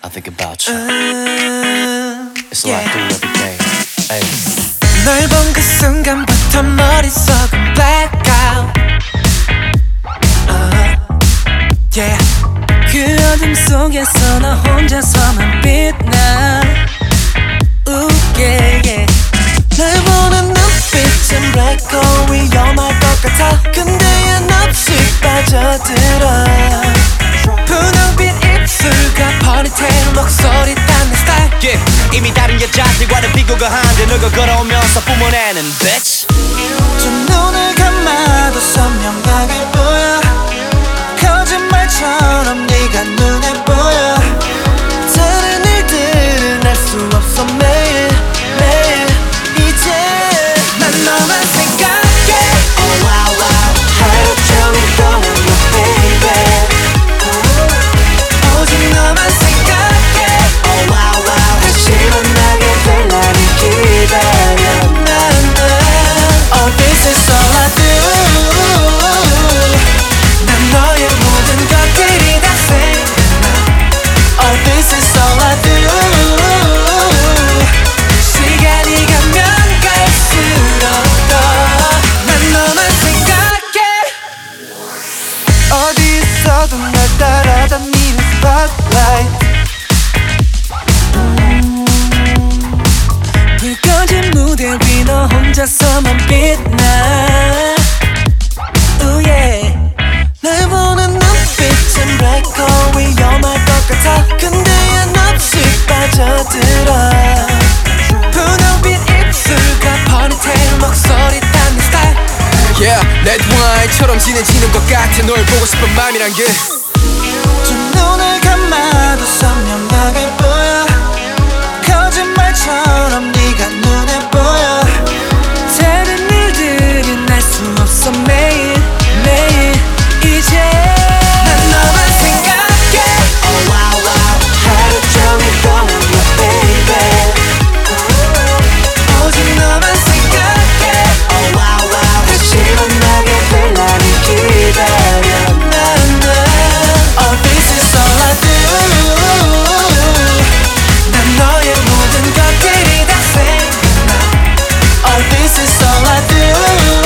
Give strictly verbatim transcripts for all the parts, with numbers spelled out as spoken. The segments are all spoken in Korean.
I think about you. uh, It's all I do every day. Hey. 널 본 그 순간부터 머릿속은 blackout. uh, yeah. 그 어둠 속에서 나 혼자서만 빛나. Ooh, yeah, yeah. 날 보는 눈빛은 black hole 위험할 것 같아. 근데 한없이 빠져들어. 분홍빛 입술과 포니테일 목소리 딴 내 스타일. Yeah. 이미 다른 여자들과는 비교가 한데 너가 걸어오면서 뿜어내는 bitch. 두 눈을 감아도 선명하게 보여. 거짓말처럼 네가 눈에 보여. 다른 일들은 알 수 없어 매일 매일. 이제 난 너만 생각해. Oh wow wow. 하루 종일 떠는 너 baby. 오직 너만 생각해. Oh wow wow. 다시 만나게 될 날을 기다려. 난 Oh this is all I do. 난 너의 모든 것들이 다 생각나. Oh this is all I do. 시간이 가면 갈수록 더 난 너만 생각해. 어디 있어도 날 따라다니는 spotlight. 음, 불 꺼진 무대 위 너 혼자서만 빛나. Ooh, yeah. 날 보는 눈빛은 black hole 위험할 것 같아. 근데 한없이 빠져들어. 분홍빛 입술과 포니테일 목소리 딴 내 스타일. Yeah, red wine처럼 진해지는 것 같아. 널 보고 싶은 맘이란 게. 두 눈을 감아도 선명하게 보여. 거짓말처럼 네가 눈에 보여. 다른 일들은 알 수 없어 매일 매일. 이제 난 너만 생각해. Oh wow wow. 하루 종일 떠는 너 baby. 오직 너만 생각해. Oh wow wow. 다시 만나게 될 날을 기다려. 난 Oh this is all I do. 난 너의 모든 것들이 다 생각나. Oh this is all I do.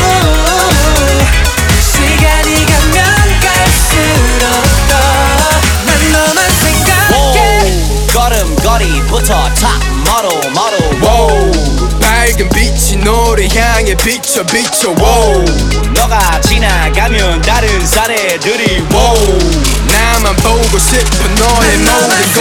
시간이 가면 갈수록 더 난 너만 생각해. 걸음걸이부터 탑 model model. Wow, 밝은 빛이 너를 향해 비춰 비춰. Wow, 너가 지나가면 다른 사내들이 wow, 나만 보고 싶어 너의 모든